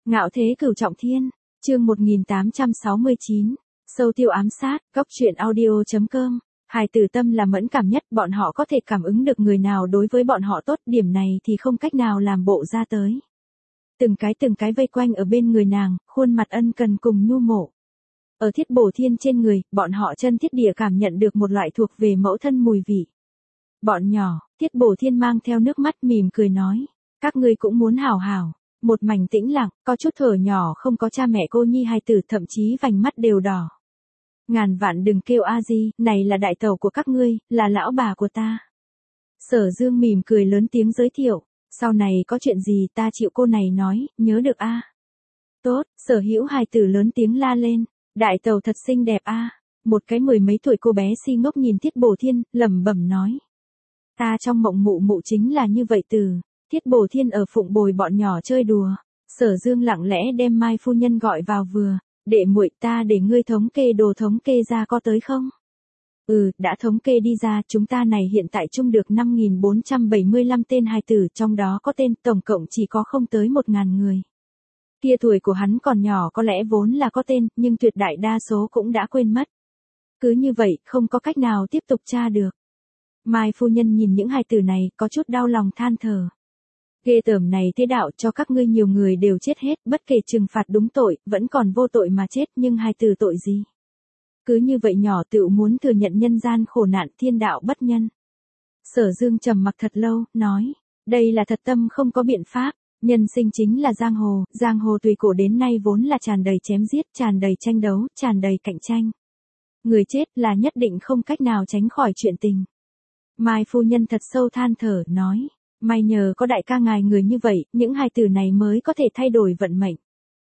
Ngạo thế cửu trọng thiên, chương 1869, sâu tiêu ám sát, góc truyện audio.com. Hài tử tâm là mẫn cảm nhất, bọn họ có thể cảm ứng được người nào đối với bọn họ tốt, điểm này thì không cách nào làm bộ ra tới. Từng cái vây quanh ở bên người nàng, khuôn mặt ân cần cùng nhu mộ. Ở Thiết Bổ Thiên trên người, bọn họ chân thiết địa cảm nhận được một loại thuộc về mẫu thân mùi vị. Bọn nhỏ, Thiết Bổ Thiên mang theo nước mắt mỉm cười nói, các ngươi cũng muốn hảo hảo. Một mảnh tĩnh lặng, có chút thở nhỏ không có cha mẹ cô nhi hài tử, thậm chí vành mắt đều đỏ. Ngàn vạn đừng kêu a di, này là đại tẩu của các ngươi, là lão bà của ta. Sở Dương mỉm cười lớn tiếng giới thiệu, sau này có chuyện gì ta chịu cô này nói, nhớ được a. Tốt, Sở Hữu hài tử lớn tiếng la lên, đại tẩu thật xinh đẹp a. Một cái 10 mấy tuổi cô bé si ngốc nhìn Thiết Bổ Thiên, lẩm bẩm nói. Ta trong mộng mụ mụ chính là như vậy từ. Thiết Bổ Thiên ở phụng bồi bọn nhỏ chơi đùa. Sở Dương lặng lẽ đem Mai phu nhân gọi vào vừa. Đệ muội, ta để ngươi thống kê đồ thống kê ra có tới không? Đã thống kê đi ra, chúng ta này hiện tại chung được 5.475 tên hài tử, trong đó có tên tổng cộng chỉ có không tới 1.000 người. Kia tuổi của hắn còn nhỏ có lẽ vốn là có tên, nhưng tuyệt đại đa số cũng đã quên mất. Cứ như vậy, không có cách nào tiếp tục tra được. Mai phu nhân nhìn những hài tử này, có chút đau lòng than thở. Ghê tởm này thế đạo, cho các ngươi nhiều người đều chết hết, bất kể trừng phạt đúng tội, vẫn còn vô tội mà chết, nhưng hài tử tội gì? Cứ như vậy nhỏ tự muốn thừa nhận nhân gian khổ nạn, thiên đạo bất nhân. Sở Dương trầm mặc thật lâu, nói, đây là thật tâm không có biện pháp, nhân sinh chính là giang hồ tùy cổ đến nay vốn là tràn đầy chém giết, tràn đầy tranh đấu, tràn đầy cạnh tranh. Người chết là nhất định không cách nào tránh khỏi chuyện tình. Mai phu nhân thật sâu than thở, nói, may nhờ có đại ca ngài người như vậy, những hài tử này mới có thể thay đổi vận mệnh.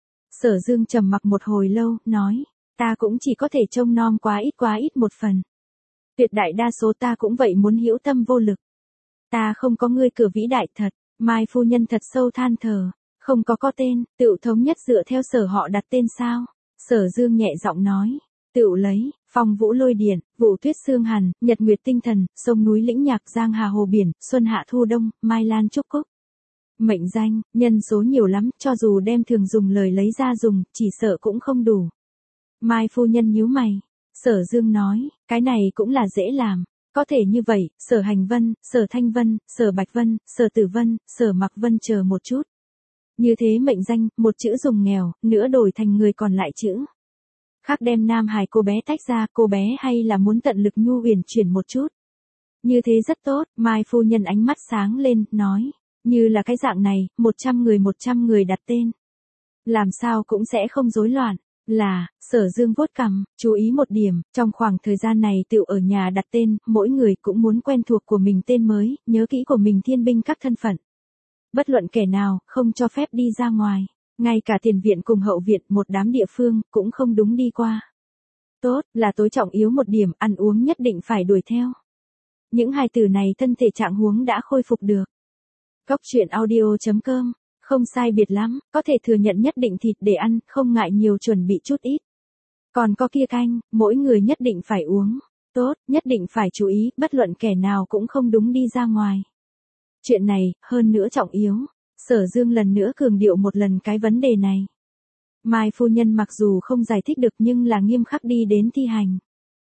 Sở Dương trầm mặc một hồi lâu, nói, ta cũng chỉ có thể trông nom quá ít một phần. Tuyệt đại đa số ta cũng vậy muốn hữu tâm vô lực. Ta không có ngươi cửa vĩ đại thật. Mai phu nhân thật sâu than thở, không có tên, tự thống nhất dựa theo sở họ đặt tên sao? Sở Dương nhẹ giọng nói, tự lấy, phong vũ lôi điện, vụ tuyết sương hàn, nhật nguyệt tinh thần, sông núi lĩnh nhạc, giang hà hồ biển, xuân hạ thu đông, mai lan trúc cúc. Mệnh danh, nhân số nhiều lắm, cho dù đem thường dùng lời lấy ra dùng, chỉ sợ cũng không đủ. Mai phu nhân nhíu mày. Sở Dương nói, cái này cũng là dễ làm. Có thể như vậy, Sở Hành Vân, Sở Thanh Vân, Sở Bạch Vân, Sở Tử Vân, Sở Mặc Vân chờ một chút. Như thế mệnh danh, một chữ dùng nghèo, nữa đổi thành người còn lại chữ. Khác đem nam hài cô bé tách ra, cô bé hay là muốn tận lực nhu huyền chuyển một chút. Như thế rất tốt, Mai phu nhân ánh mắt sáng lên, nói, như là cái dạng này, 100 người đặt tên. Làm sao cũng sẽ không rối loạn. Là, Sở Dương vuốt cằm, chú ý một điểm, trong khoảng thời gian này tự ở nhà đặt tên, mỗi người cũng muốn quen thuộc của mình tên mới, nhớ kỹ của mình thiên binh các thân phận. Bất luận kẻ nào, không cho phép đi ra ngoài, ngay cả tiền viện cùng hậu viện, một đám địa phương, cũng không đúng đi qua. Tốt, là tối trọng yếu một điểm, ăn uống nhất định phải đuổi theo. Những hài tử này thân thể trạng huống đã khôi phục được. Góc truyện audio.com. Không sai biệt lắm, có thể thừa nhận nhất định thịt để ăn, không ngại nhiều chuẩn bị chút ít. Còn có kia canh, mỗi người nhất định phải uống. Tốt, nhất định phải chú ý, bất luận kẻ nào cũng không đúng đi ra ngoài. Chuyện này, hơn nữa trọng yếu. Sở Dương lần nữa cường điệu một lần cái vấn đề này. Mai phu nhân mặc dù không giải thích được nhưng là nghiêm khắc đi đến thi hành.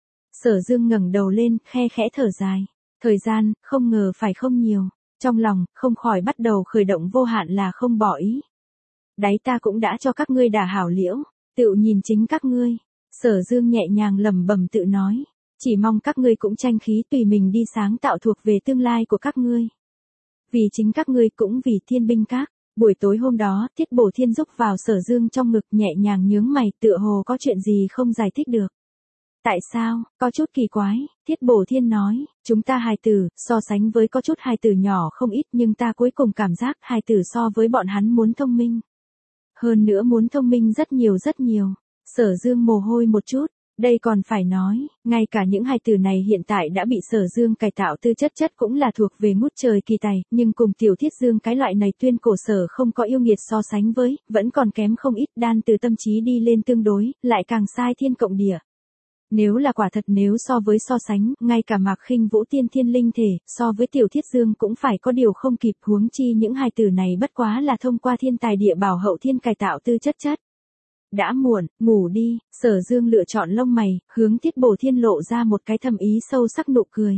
Sở Dương ngẩng đầu lên, khe khẽ thở dài. Thời gian, không ngờ phải không nhiều. Trong lòng, không khỏi bắt đầu khởi động vô hạn là không bỏ ý. Đấy ta cũng đã cho các ngươi đả hảo liễu, tự nhìn chính các ngươi. Sở Dương nhẹ nhàng lẩm bẩm tự nói, chỉ mong các ngươi cũng tranh khí tùy mình đi sáng tạo thuộc về tương lai của các ngươi. Vì chính các ngươi cũng vì thiên binh các. Buổi tối hôm đó, Thiết Bổ Thiên rúc vào Sở Dương trong ngực nhẹ nhàng nhướng mày, tựa hồ có chuyện gì không giải thích được. Tại sao, có chút kỳ quái, Thiết Bổ Thiên nói, chúng ta hài tử, so sánh với có chút hài tử nhỏ không ít nhưng ta cuối cùng cảm giác hài tử so với bọn hắn muốn thông minh. Hơn nữa muốn thông minh rất nhiều. Sở Dương mồ hôi một chút, đây còn phải nói, ngay cả những hài tử này hiện tại đã bị Sở Dương cải tạo tư chất cũng là thuộc về ngút trời kỳ tài, nhưng cùng Tiểu Thiết Dương cái loại này tuyên cổ sở không có yêu nghiệt so sánh với, vẫn còn kém không ít, đan từ tâm trí đi lên tương đối, lại càng sai thiên cộng địa. Nếu là quả thật, nếu so sánh, ngay cả Mạc Khinh Vũ tiên thiên linh thể, so với Tiểu Thiết Dương cũng phải có điều không kịp, huống chi những hài tử này bất quá là thông qua thiên tài địa bảo hậu thiên cải tạo tư chất chất. Đã muộn, ngủ đi, Sở Dương lựa chọn lông mày, hướng Tiết Bổ Thiên lộ ra một cái thầm ý sâu sắc nụ cười.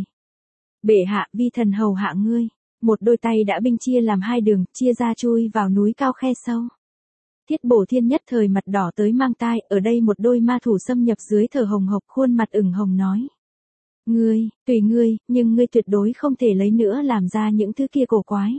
Bệ hạ, vi thần hầu hạ ngươi. Một đôi tay đã binh chia làm hai đường, chia ra chui vào núi cao khe sâu. Tiết Bổ Thiên nhất thời mặt đỏ tới mang tai, ở đây một đôi ma thủ xâm nhập dưới thở hồng hộc, khuôn mặt ửng hồng nói. Ngươi, tùy ngươi, nhưng ngươi tuyệt đối không thể lấy nữa làm ra những thứ kia cổ quái.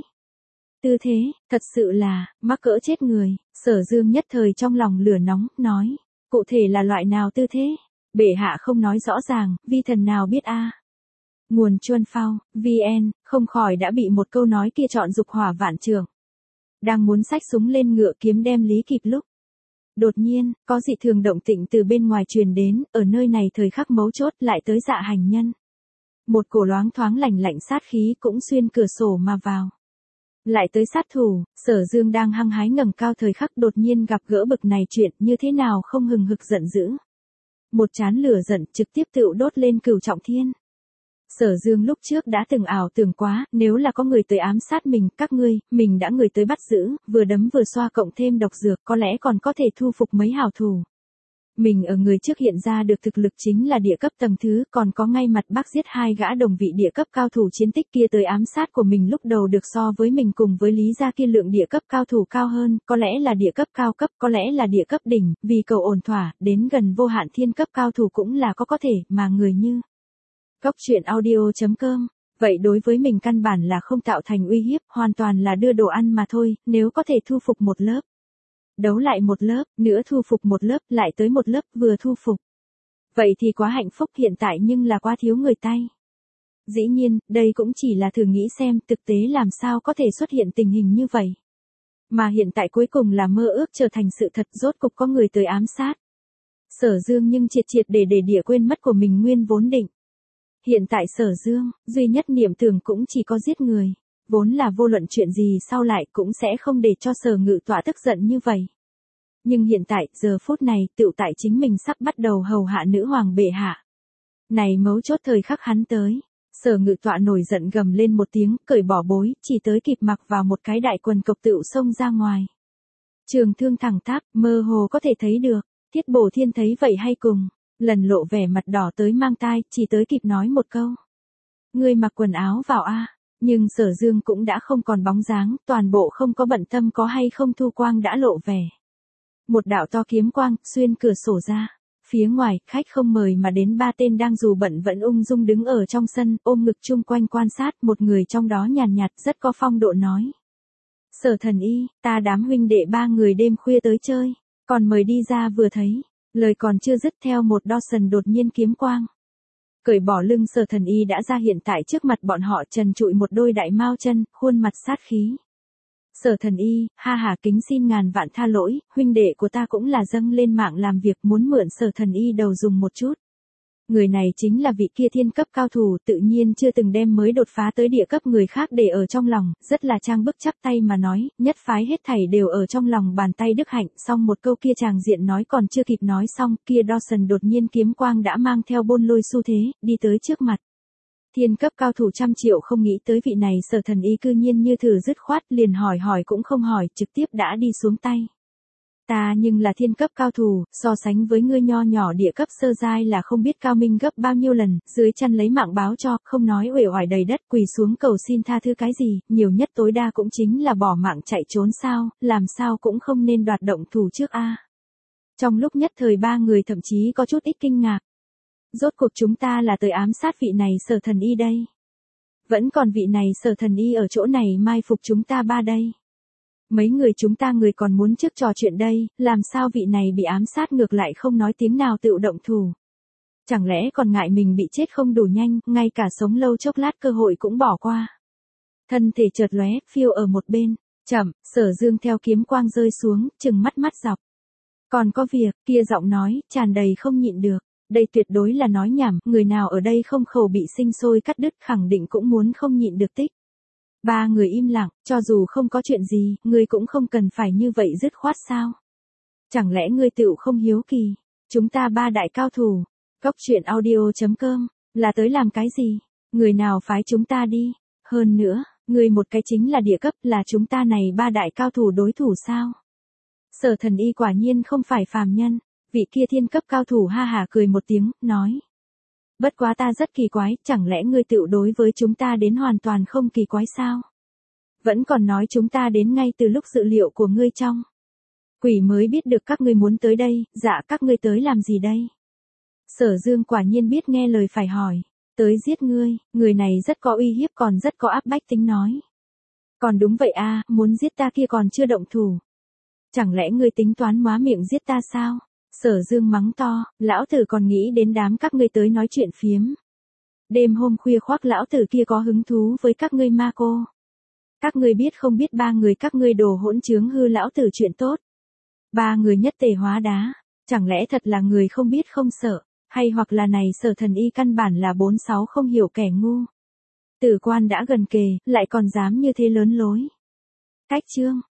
Tư thế, thật sự là, mắc cỡ chết người. Sở Dương nhất thời trong lòng lửa nóng, nói. Cụ thể là loại nào tư thế? Bệ hạ không nói rõ ràng, vi thần nào biết a. Nguồn Chuân Phao, VN, không khỏi đã bị một câu nói kia chọn dục hỏa vạn trường. Đang muốn xách súng lên ngựa kiếm đem lý kịp lúc. Đột nhiên, có dị thường động tĩnh từ bên ngoài truyền đến, ở nơi này thời khắc mấu chốt lại tới Dạ Hành Nhân. Một cổ loáng thoáng lạnh lạnh sát khí cũng xuyên cửa sổ mà vào. Lại tới sát thủ, Sở Dương đang hăng hái ngẩng cao thời khắc đột nhiên gặp gỡ bực này chuyện như thế nào không hừng hực giận dữ. Một chán lửa giận trực tiếp tựu đốt lên Cửu Trọng Thiên. Sở Dương lúc trước đã từng ảo tưởng quá, nếu là có người tới ám sát mình, các ngươi, mình đã người tới bắt giữ, vừa đấm vừa xoa cộng thêm độc dược, có lẽ còn có thể thu phục mấy hảo thủ. Mình ở người trước hiện ra được thực lực chính là địa cấp tầng thứ, còn có ngay mặt Bắc giết hai gã đồng vị địa cấp cao thủ chiến tích kia tới ám sát của mình lúc đầu được so với mình cùng với Lý Gia kia lượng địa cấp cao thủ cao hơn, có lẽ là địa cấp cao cấp, có lẽ là địa cấp đỉnh, vì cầu ổn thỏa, đến gần vô hạn thiên cấp cao thủ cũng là có thể, mà người như Cốc truyện audio.com, vậy đối với mình căn bản là không tạo thành uy hiếp, hoàn toàn là đưa đồ ăn mà thôi, nếu có thể thu phục một lớp. Đấu lại một lớp, nữa thu phục một lớp, lại tới một lớp, vừa thu phục. Vậy thì quá hạnh phúc, hiện tại nhưng là quá thiếu người tay. Dĩ nhiên, đây cũng chỉ là thử nghĩ xem thực tế làm sao có thể xuất hiện tình hình như vậy. Mà hiện tại cuối cùng là mơ ước trở thành sự thật, rốt cục có người tới ám sát. Sở Dương nhưng triệt để địa quên mất của mình nguyên vốn định. Hiện tại Sở Dương, duy nhất niệm tưởng cũng chỉ có giết người. Vốn là vô luận chuyện gì sau lại cũng sẽ không để cho Sở Ngự Tọa tức giận như vậy. Nhưng hiện tại, giờ phút này, tựu tại chính mình sắp bắt đầu hầu hạ nữ hoàng bệ hạ. Này mấu chốt thời khắc hắn tới. Sở Ngự Tọa nổi giận gầm lên một tiếng, cởi bỏ bối, chỉ tới kịp mặc vào một cái đại quần cộc tựu xông ra ngoài. Trường thương thẳng tắp, mơ hồ có thể thấy được. Tiết Bổ Thiên thấy vậy hay cùng. Lần lộ vẻ mặt đỏ tới mang tai, chỉ tới kịp nói một câu. Ngươi mặc quần áo vào a. Nhưng Sở Dương cũng đã không còn bóng dáng, toàn bộ không có bận tâm có hay không thu quang đã lộ vẻ. Một đạo to kiếm quang, xuyên cửa sổ ra. Phía ngoài, khách không mời mà đến ba tên đang dù bận vẫn ung dung đứng ở trong sân, ôm ngực chung quanh quan sát, một người trong đó nhàn nhạt rất có phong độ nói. Sở Thần Y, ta đám huynh đệ ba người đêm khuya tới chơi, còn mời đi ra vừa thấy. Lời còn chưa dứt theo một đo sần đột nhiên kiếm quang. Cởi bỏ lưng Sở Thần Y đã ra hiện tại trước mặt bọn họ trần trụi một đôi đại mao chân, khuôn mặt sát khí. Sở Thần Y, ha ha kính xin ngàn vạn tha lỗi, huynh đệ của ta cũng là dâng lên mạng làm việc muốn mượn Sở Thần Y đầu dùng một chút. Người này chính là vị kia thiên cấp cao thủ, tự nhiên chưa từng đem mới đột phá tới địa cấp người khác để ở trong lòng, rất là trang bức chắp tay mà nói, nhất phái hết thảy đều ở trong lòng bàn tay đức hạnh, xong một câu kia chàng diện nói còn chưa kịp nói xong, kia Dawson đột nhiên kiếm quang đã mang theo bôn lôi xu thế, đi tới trước mặt. Thiên cấp cao thủ 100 triệu không nghĩ tới vị này Sở Thần Y cư nhiên như thử dứt khoát, liền hỏi cũng không hỏi, trực tiếp đã đi xuống tay. Ta nhưng là thiên cấp cao thủ, so sánh với ngươi nho nhỏ địa cấp sơ giai là không biết cao minh gấp bao nhiêu lần, dưới chân lấy mạng báo cho, không nói uể oải đầy đất, quỳ xuống cầu xin tha thứ cái gì, nhiều nhất tối đa cũng chính là bỏ mạng chạy trốn sao, làm sao cũng không nên đoạt động thủ trước a. Trong lúc nhất thời ba người thậm chí có chút ít kinh ngạc. Rốt cuộc chúng ta là tới ám sát vị này Sở Thần Y đây. Vẫn còn vị này Sở Thần Y ở chỗ này mai phục chúng ta ba đây. Mấy người chúng ta người còn muốn trước trò chuyện đây, làm sao vị này bị ám sát ngược lại không nói tiếng nào tự động thủ. Chẳng lẽ còn ngại mình bị chết không đủ nhanh, ngay cả sống lâu chốc lát cơ hội cũng bỏ qua. Thân thể chợt lóe, phiêu ở một bên, chậm, Sở Dương theo kiếm quang rơi xuống, chừng mắt dọc. Còn có việc, kia giọng nói, tràn đầy không nhịn được. Đây tuyệt đối là nói nhảm, người nào ở đây không khẩu bị sinh sôi cắt đứt khẳng định cũng muốn không nhịn được tích. Ba người im lặng, cho dù không có chuyện gì, ngươi cũng không cần phải như vậy dứt khoát sao. Chẳng lẽ ngươi tựu không hiếu kỳ, chúng ta ba đại cao thủ, Cốc truyện audio.com, là tới làm cái gì? Người nào phái chúng ta đi? Hơn nữa, người một cái chính là địa cấp, là chúng ta này ba đại cao thủ đối thủ sao? Sở Thần Y quả nhiên không phải phàm nhân, vị kia thiên cấp cao thủ ha hả cười một tiếng, nói. Bất quá ta rất kỳ quái, chẳng lẽ ngươi tự đối với chúng ta đến hoàn toàn không kỳ quái sao? Vẫn còn nói chúng ta đến ngay từ lúc dự liệu của ngươi trong. Quỷ mới biết được các ngươi muốn tới đây, dạ các ngươi tới làm gì đây? Sở Dương quả nhiên biết nghe lời phải hỏi. Tới giết ngươi, người này rất có uy hiếp còn rất có áp bách tính nói. Còn đúng vậy a, muốn giết ta kia còn chưa động thủ. Chẳng lẽ ngươi tính toán móa miệng giết ta sao? Sở Dương mắng to, lão tử còn nghĩ đến đám các ngươi tới nói chuyện phiếm. Đêm hôm khuya khoác lão tử kia có hứng thú với các ngươi ma cô. Các ngươi biết không biết ba người các ngươi đồ hỗn trướng hư lão tử chuyện tốt. Ba người nhất tề hóa đá, chẳng lẽ thật là người không biết không sợ, hay hoặc là này Sở Thần Y căn bản là 46 không hiểu kẻ ngu. Tử quan đã gần kề, lại còn dám như thế lớn lối. Cách chương